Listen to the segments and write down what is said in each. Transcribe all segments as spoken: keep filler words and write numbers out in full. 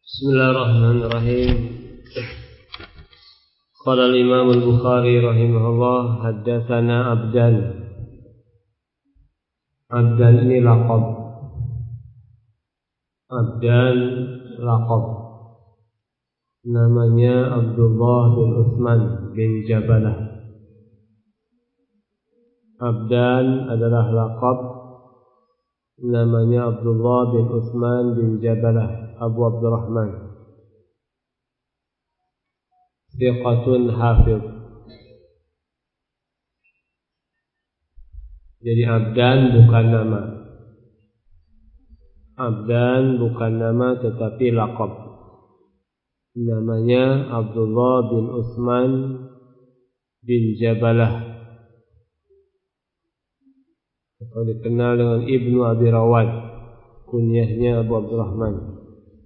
Bismillahirrahmanirrahim. Qala al-Imam al-Bukhari rahimahullah, haddatsana Abdan. Abdan ini laqab. Abdan laqab. Namanya Abdullah bin Utsman bin Jabalah. Abdan adalah laqab. Namanya Abdullah bin Utsman bin Jabalah Abu Abdurrahman. Thiqatun hafidh. Jadi Abdan bukan nama. Abdan bukan nama tetapi laqab. Namanya Abdullah bin Utsman bin Jabalah, atau dikenal dengan Ibnu Abi Rawad, kunyahnya Abu Abdurrahman.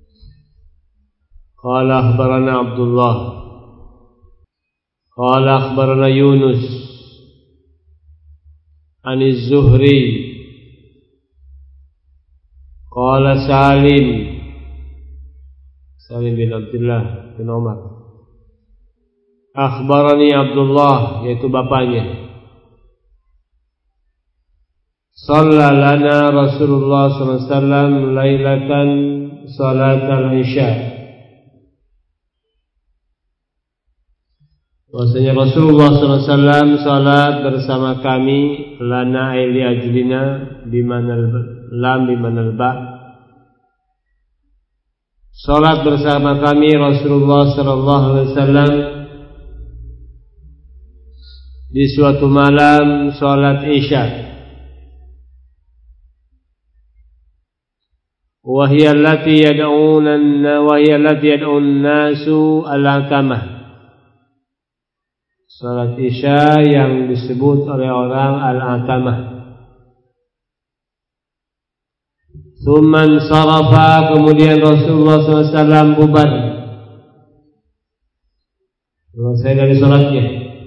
Qala akhbarana Abdullah Qala akhbarana Yunus an az-Zuhri Qala Salim Salim bin Abdullah bin Umar akhbarani Abdullah, yaitu bapaknya. Shalla lana Rasulullah sallallahu alaihi wasallam lailatan salatal isya. Bahwasanya Rasulullah sallallahu alaihi wasallam salat bersama kami, lana ili ajlina bimanal lam bimanal ba. Salat bersama kami Rasulullah sallallahu alaihi wasallam di suatu malam salat Isya. Wa hiya allati yad'una wa hiya allati yad'un nasu al-atamah. Salat Isya yang disebut oleh orang al-atamah. Tsumman sarafa, kemudian Rasulullah sallallahu alaihi wasallam bubar selesai dari salatnya.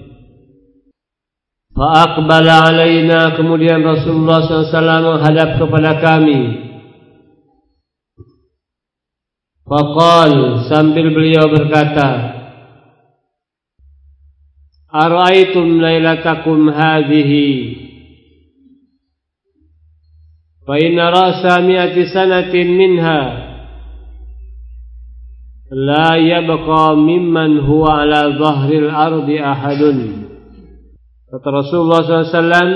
Fa aqbala alaina, kemudian Rasulullah sallallahu alaihi wasallam menghadap kepada kami. Faqal, sambil beliau berkata, Ara'aitum lailatakum hadhihi fa inna ra'sa mi'ati sanatin minha la yabqa mimman huwa ala dhahril ardi ahadun. Kata Rasulullah sallallahu alaihi wasallam,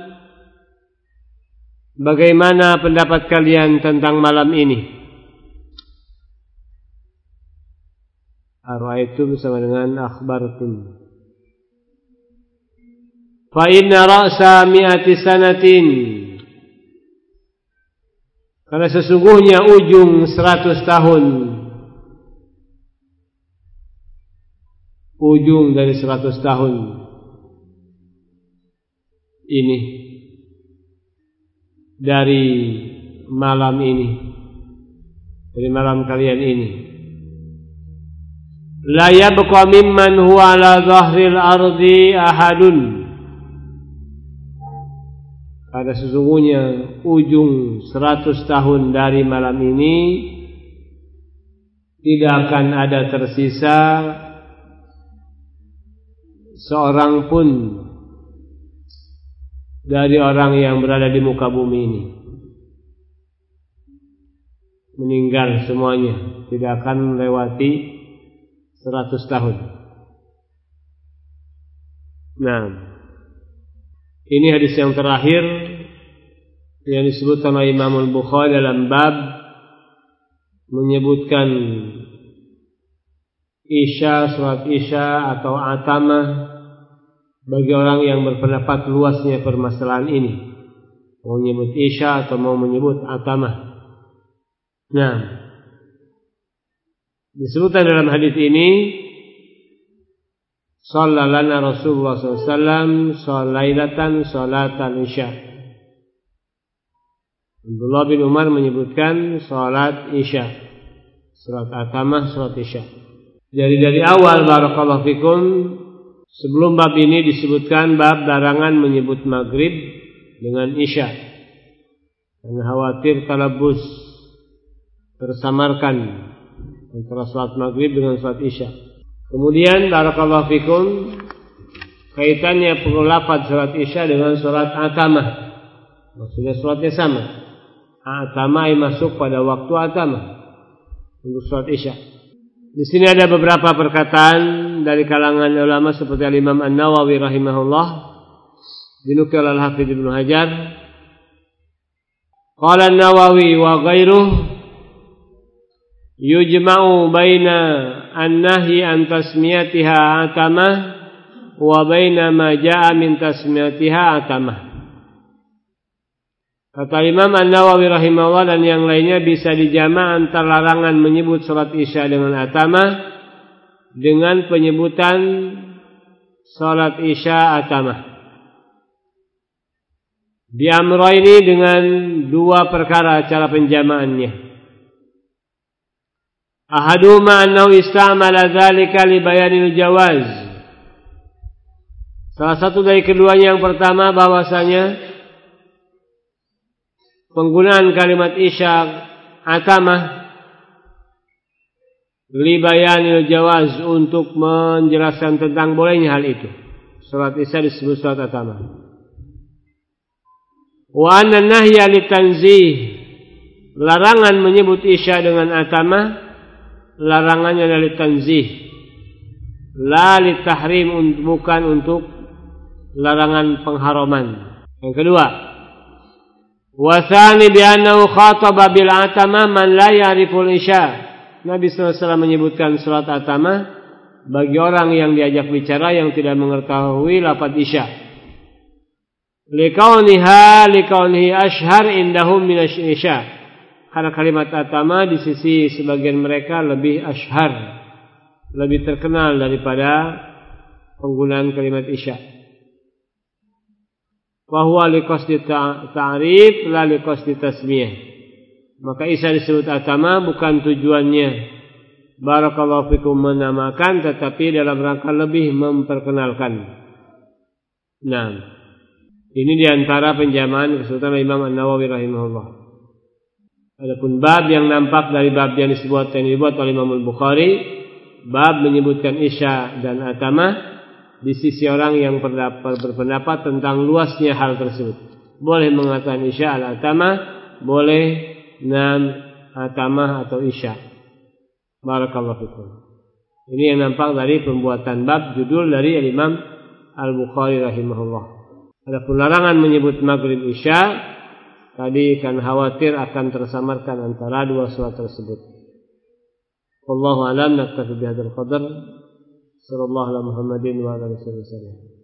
bagaimana pendapat kalian tentang malam ini? Ara'aitum sama dengan akhbartum. Fa inna ra'sa mi'ati sanatin, karena sesungguhnya ujung seratus tahun, ujung dari seratus tahun ini, dari malam ini, dari malam kalian ini, la yabqa mimman huwa ala dhahril ardi ahadun, pada sesungguhnya ujung seratus tahun dari malam ini tidak akan ada tersisa seorang pun dari orang yang berada di muka bumi ini. Meninggal semuanya, tidak akan melewati seratus tahun. Nah, ini hadis yang terakhir yang disebutkan oleh Imam Al-Bukhari dalam bab menyebutkan Isya, salat Isya atau atamah bagi orang yang berpendapat luasnya permasalahan ini, mau menyebut Isya atau mau menyebut atamah. Nah, disebutkan dalam hadis ini, shalla lana Rasulullah sallallahu alaihi wasallam shalailatan salatal Isya. Abdullah bin Umar menyebutkan salat Isya, salat atamah, salat Isya. Jadi dari awal, barakallahu fikum, sebelum bab ini disebutkan bab larangan menyebut maghrib dengan Isya, karena khawatir talabus, tersamarkan antara salat maghrib dengan salat isya. Kemudian barakallahu fikum, kaitannya pengelafat salat isya dengan salat atamah. Maksudnya salatnya sama. Atamah yang masuk pada waktu atamah untuk salat isya. Di sini ada beberapa perkataan dari kalangan ulama seperti Imam An-Nawawi rahimahullah, dinukil Al-Hafidz Ibnu Hajar. Qala An-Nawawi wa ghairuh yujma'u baina an-nahyi an tasmiyatiha atamah wa baina ma jaa'a min tasmiyatiha atamah. Kata Imam An-Nawawi rahimahullah dan yang lainnya bisa dijama' antara larangan menyebut salat isya dengan atamah dengan penyebutan salat isya atamah. Diamro ini dengan dua perkara cara penjamaannya. Ahaduma annahu istamala dzalika li bayanil jawaz. Salah satu dari keduanya, yang pertama bahwasanya penggunaan kalimat isya atamah li bayanil jawaz untuk menjelaskan tentang bolehnya hal itu. Salat isya disebut salat atamah. Wa anna nahya litanzih, larangan menyebut isya dengan atamah, larangannya dari tanzih, la litahrim, bukan untuk larangan pengharaman. Yang kedua, wa tsani bi annahu khataba bil atamah man la ya'riful isya. Nabi sallallahu alaihi wasallam menyebutkan salat atamah bagi orang yang diajak bicara yang tidak mengetahui lafaz isya. Likauniha likaunihi ashhar indahum min isya. Karena kalimat atamah di sisi sebagian mereka lebih ashhar, lebih terkenal daripada penggunaan kalimat isya. Wa huwa liqasdi ta'rif la liqasdi tasmiyah. Maka isya disebut atamah bukan tujuannya barakallahu fikum menamakan, tetapi dalam rangka lebih memperkenalkan. Nah, ini diantara penjamaan kesultanan Imam An-Nawawi rahimahullah. Adapun bab yang nampak dari bab yang disebut yang dibuat oleh Imam Al-Bukhari, bab menyebutkan isya dan atamah di sisi orang yang berpendapat tentang luasnya hal tersebut. Boleh mengatakan isya al-atamah, boleh nam atamah atau isya. Barakallahu fikum. Ini yang nampak dari pembuatan bab judul dari Imam Al-Bukhari rahimahullah. Adapun larangan menyebut maghrib isya tadi kan khawatir akan tersamarkan antara dua salat tersebut. Wallahu a'lam, naktafi bihadzal qadar. Sallallahu alaihi Muhammadin wa alihi wasallam.